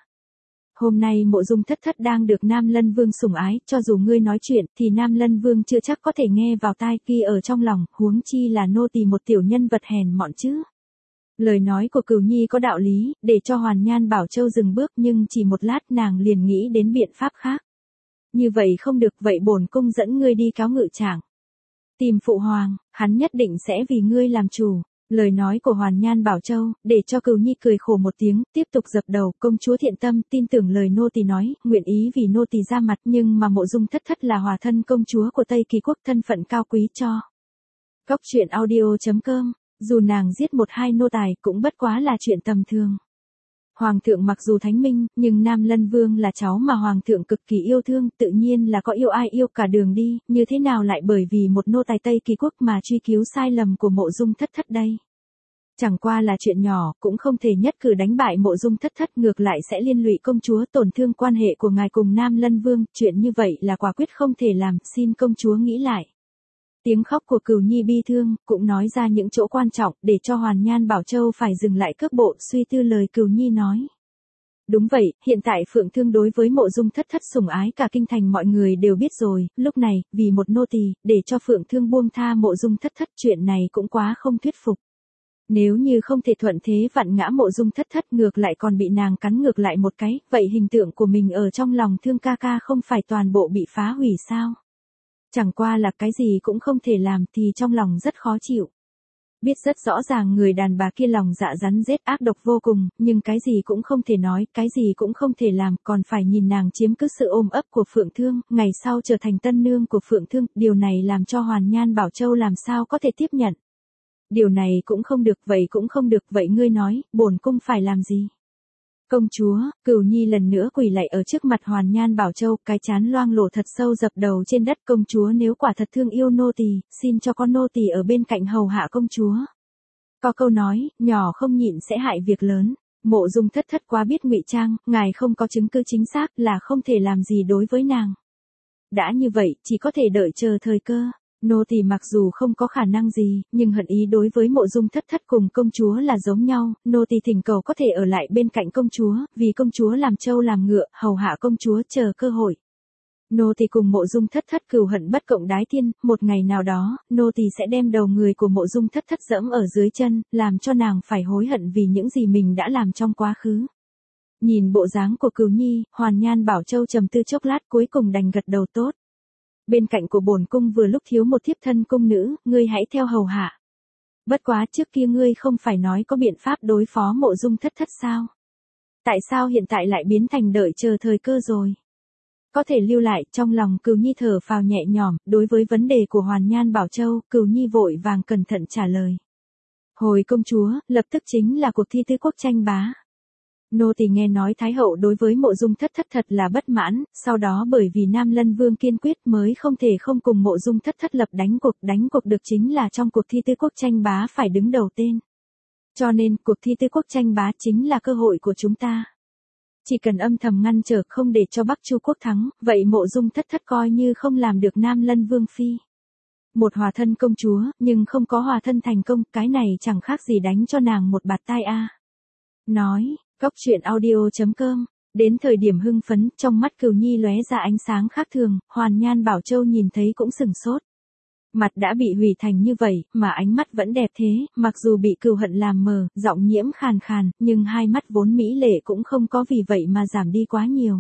Hôm nay Mộ Dung Thất Thất đang được Nam Lân Vương sủng ái, cho dù ngươi nói chuyện, thì Nam Lân Vương chưa chắc có thể nghe vào tai, ghi ở trong lòng, huống chi là nô tỳ một tiểu nhân vật hèn mọn chứ. Lời nói của Cửu Nhi có đạo lý, để cho Hoàn Nhan Bảo Châu dừng bước, nhưng chỉ một lát nàng liền nghĩ đến biện pháp khác. Như vậy không được, vậy bổn cung dẫn ngươi đi cáo ngự trạng. Tìm phụ hoàng, hắn nhất định sẽ vì ngươi làm chủ. Lời nói của Hoàn Nhan Bảo Châu, để cho Cửu Nhi cười khổ một tiếng, tiếp tục dập đầu, công chúa thiện tâm, tin tưởng lời nô tỳ nói, nguyện ý vì nô tỳ ra mặt, nhưng mà Mộ Dung Thất Thất là hòa thân công chúa của Tây Kỳ quốc, thân phận cao quý cho. Cốc truyện audio chấm com, dù nàng giết một hai nô tài cũng bất quá là chuyện tầm thường. Hoàng thượng mặc dù thánh minh, nhưng Nam Lân Vương là cháu mà Hoàng thượng cực kỳ yêu thương, tự nhiên là có yêu ai yêu cả đường đi, như thế nào lại bởi vì một nô tài Tây Kỳ quốc mà truy cứu sai lầm của Mộ Dung Thất Thất đây. Chẳng qua là chuyện nhỏ, cũng không thể nhất cử đánh bại Mộ Dung Thất Thất, ngược lại sẽ liên lụy công chúa, tổn thương quan hệ của ngài cùng Nam Lân Vương, chuyện như vậy là quả quyết không thể làm, xin công chúa nghĩ lại. Tiếng khóc của Cửu Nhi bi thương, cũng nói ra những chỗ quan trọng, để cho Hoàn Nhan Bảo Châu phải dừng lại cước bộ, suy tư lời Cửu Nhi nói. Đúng vậy, hiện tại Phượng Thương đối với Mộ Dung Thất Thất sủng ái cả kinh thành mọi người đều biết rồi, lúc này, vì một nô tỳ, để cho Phượng Thương buông tha Mộ Dung Thất Thất, chuyện này cũng quá không thuyết phục. Nếu như không thể thuận thế vặn ngã Mộ Dung Thất Thất, ngược lại còn bị nàng cắn ngược lại một cái, vậy hình tượng của mình ở trong lòng Thương ca ca không phải toàn bộ bị phá hủy sao? Chẳng qua là cái gì cũng không thể làm thì trong lòng rất khó chịu. Biết rất rõ ràng người đàn bà kia lòng dạ rắn rết ác độc vô cùng, nhưng cái gì cũng không thể nói, cái gì cũng không thể làm, còn phải nhìn nàng chiếm cứ sự ôm ấp của Phượng Thương, ngày sau trở thành tân nương của Phượng Thương, điều này làm cho Hoàn Nhan Bảo Châu làm sao có thể tiếp nhận. Điều này cũng không được, vậy cũng không được, vậy ngươi nói, bổn cung phải làm gì? Công chúa, Cửu Nhi lần nữa quỳ lạy ở trước mặt Hoàn Nhan Bảo Châu, cái trán loang lổ thật sâu dập đầu trên đất. Công chúa nếu quả thật thương yêu nô tỳ, xin cho con nô tỳ ở bên cạnh hầu hạ công chúa. Có câu nói, nhỏ không nhịn sẽ hại việc lớn. Mộ Dung Thất Thất quá biết ngụy trang, ngài không có chứng cứ chính xác là không thể làm gì đối với nàng. Đã như vậy, chỉ có thể đợi chờ thời cơ. Nô tỳ mặc dù không có khả năng gì, nhưng hận ý đối với Mộ Dung Thất Thất cùng công chúa là giống nhau, nô tỳ thỉnh cầu có thể ở lại bên cạnh công chúa, vì công chúa làm trâu làm ngựa, hầu hạ công chúa chờ cơ hội. Nô tỳ cùng Mộ Dung Thất Thất cừu hận bất cộng đái thiên, một ngày nào đó, nô tỳ sẽ đem đầu người của Mộ Dung Thất Thất dẫm ở dưới chân, làm cho nàng phải hối hận vì những gì mình đã làm trong quá khứ. Nhìn bộ dáng của Cửu Nhi, Hoàn Nhan Bảo Châu trầm tư chốc lát cuối cùng đành gật đầu tốt. Bên cạnh của bổn cung vừa lúc thiếu một thiếp thân cung nữ, ngươi hãy theo hầu hạ. Bất quá trước kia ngươi không phải nói có biện pháp đối phó Mộ Dung Thất Thất sao? Tại sao hiện tại lại biến thành đợi chờ thời cơ rồi? Có thể lưu lại, trong lòng Cửu Nhi thở phào nhẹ nhõm, đối với vấn đề của Hoàn Nhan Bảo Châu, Cửu Nhi vội vàng cẩn thận trả lời. Hồi công chúa, lập tức chính là cuộc thi tứ quốc tranh bá. Nô tỳ nghe nói Thái hậu đối với Mộ Dung Thất Thất thật là bất mãn, sau đó bởi vì Nam Lân Vương kiên quyết mới không thể không cùng Mộ Dung Thất Thất lập đánh cuộc, đánh cuộc được chính là trong cuộc thi tứ quốc tranh bá phải đứng đầu tên. Cho nên, cuộc thi tứ quốc tranh bá chính là cơ hội của chúng ta. Chỉ cần âm thầm ngăn trở không để cho Bắc Chu quốc thắng, vậy Mộ Dung Thất Thất coi như không làm được Nam Lân Vương phi. Một hòa thân công chúa, nhưng không có hòa thân thành công, cái này chẳng khác gì đánh cho nàng một bạt tai a. Nói, Cốc truyện audio chấm com, đến thời điểm hưng phấn, trong mắt Cửu Nhi lóe ra ánh sáng khác thường, Hoàn Nhan Bảo Châu nhìn thấy cũng sừng sốt. Mặt đã bị hủy thành như vậy, mà ánh mắt vẫn đẹp thế, mặc dù bị cừu hận làm mờ, giọng nhiễm khàn khàn, nhưng hai mắt vốn mỹ lệ cũng không có vì vậy mà giảm đi quá nhiều.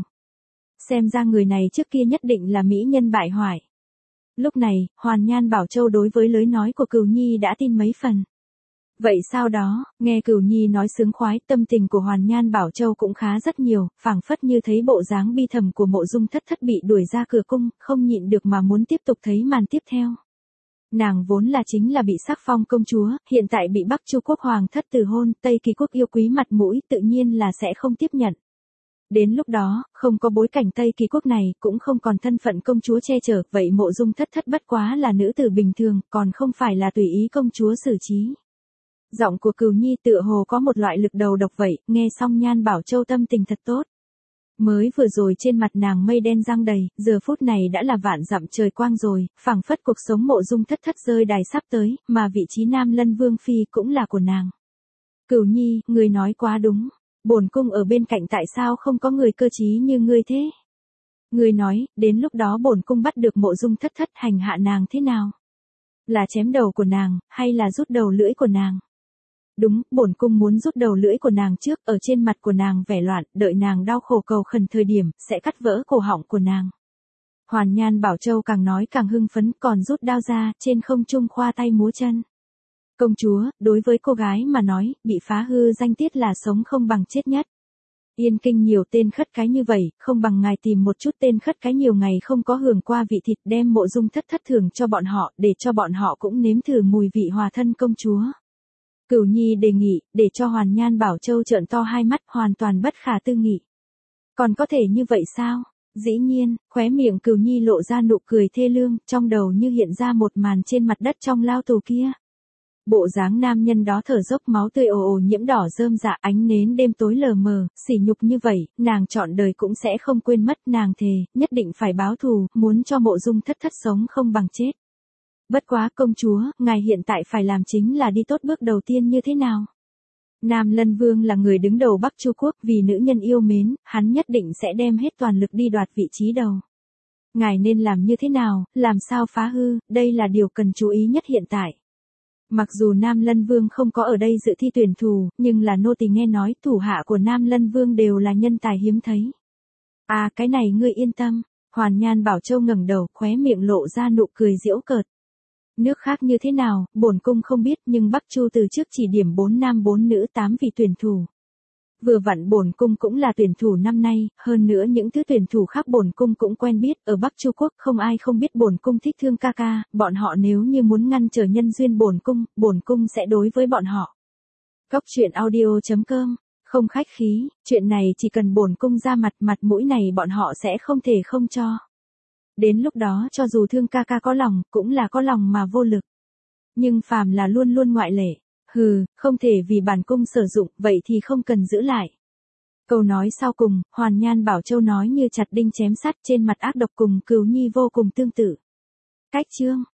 Xem ra người này trước kia nhất định là mỹ nhân bại hoại. Lúc này, Hoàn Nhan Bảo Châu đối với lời nói của Cửu Nhi đã tin mấy phần. Vậy sau đó, nghe Cửu Nhi nói sướng khoái, tâm tình của Hoàn Nhan Bảo Châu cũng khá rất nhiều, phảng phất như thấy bộ dáng bi thầm của Mộ Dung Thất Thất bị đuổi ra cửa cung, không nhịn được mà muốn tiếp tục thấy màn tiếp theo. Nàng vốn là chính là bị sắc phong công chúa, hiện tại bị Bắc Chu quốc hoàng thất từ hôn, Tây Kỳ quốc yêu quý mặt mũi, tự nhiên là sẽ không tiếp nhận. Đến lúc đó, không có bối cảnh Tây Kỳ quốc này, cũng không còn thân phận công chúa che chở, vậy Mộ Dung Thất Thất bất quá là nữ tử bình thường, còn không phải là tùy ý công chúa xử trí. Giọng của Cửu Nhi tựa hồ có một loại lực đầu độc vậy, nghe xong Nhan Bảo Châu tâm tình thật tốt. Mới vừa rồi trên mặt nàng mây đen giăng đầy, giờ phút này đã là vạn dặm trời quang rồi, phảng phất cuộc sống Mộ Dung Thất Thất rơi đài sắp tới, mà vị trí Nam Lân Vương phi cũng là của nàng. Cửu Nhi, người nói quá đúng, bổn cung ở bên cạnh tại sao không có người cơ trí như ngươi thế? Ngươi nói, đến lúc đó bổn cung bắt được Mộ Dung Thất Thất hành hạ nàng thế nào? Là chém đầu của nàng, hay là rút đầu lưỡi của nàng? Đúng, bổn cung muốn rút đầu lưỡi của nàng trước, ở trên mặt của nàng vẻ loạn, đợi nàng đau khổ cầu khẩn thời điểm, sẽ cắt vỡ cổ họng của nàng. Hoàn Nhan Bảo Châu càng nói càng hưng phấn, còn rút đao ra, trên không trung khoa tay múa chân. Công chúa, đối với cô gái mà nói, bị phá hư danh tiết là sống không bằng chết nhất. Yên Kinh nhiều tên khất cái như vậy, không bằng ngài tìm một chút tên khất cái nhiều ngày không có hưởng qua vị thịt, đem Mộ Dung Thất Thất thưởng cho bọn họ, để cho bọn họ cũng nếm thử mùi vị hòa thân công chúa. Cửu Nhi đề nghị, để cho Hoàn Nhan Bảo Châu trợn to hai mắt, hoàn toàn bất khả tư nghị. Còn có thể như vậy sao? Dĩ nhiên, khóe miệng Cửu Nhi lộ ra nụ cười thê lương, trong đầu như hiện ra một màn trên mặt đất trong lao tù kia. Bộ dáng nam nhân đó thở dốc máu tươi ồ ồ nhiễm đỏ rơm dạ, ánh nến đêm tối lờ mờ, sỉ nhục như vậy, nàng trọn đời cũng sẽ không quên mất, nàng thề, nhất định phải báo thù, muốn cho Mộ Dung Thất Thất sống không bằng chết. Bất quá công chúa, ngài hiện tại phải làm chính là đi tốt bước đầu tiên như thế nào? Nam Lân Vương là người đứng đầu Bắc Chu quốc, vì nữ nhân yêu mến, hắn nhất định sẽ đem hết toàn lực đi đoạt vị trí đầu. Ngài nên làm như thế nào, làm sao phá hư, đây là điều cần chú ý nhất hiện tại. Mặc dù Nam Lân Vương không có ở đây dự thi tuyển thủ, nhưng là nô tỳ nghe nói thủ hạ của Nam Lân Vương đều là nhân tài hiếm thấy. À, cái này ngươi yên tâm. Hoàn Nhan Bảo Châu ngẩng đầu, khóe miệng lộ ra nụ cười giễu cợt. Nước khác như thế nào, bổn cung không biết, nhưng Bắc Chu từ trước chỉ điểm bốn nam bốn nữ tám vị tuyển thủ. Vừa vặn bổn cung cũng là tuyển thủ năm nay, hơn nữa những thứ tuyển thủ khác bổn cung cũng quen biết, ở Bắc Chu Quốc không ai không biết bổn cung thích Thương ca ca, bọn họ nếu như muốn ngăn trở nhân duyên bổn cung, bổn cung sẽ đối với bọn họ. Cốc truyện audio chấm com, không khách khí, chuyện này chỉ cần bổn cung ra mặt, mặt mũi này bọn họ sẽ không thể không cho. Đến lúc đó cho dù Thương ca ca có lòng, cũng là có lòng mà vô lực. Nhưng phàm là luôn luôn ngoại lệ. Hừ, không thể vì bản cung sử dụng, vậy thì không cần giữ lại. Câu nói sau cùng, Hoàn Nhan Bảo Châu nói như chặt đinh chém sắt, trên mặt ác độc cùng Cửu Nhi vô cùng tương tự. Cách chương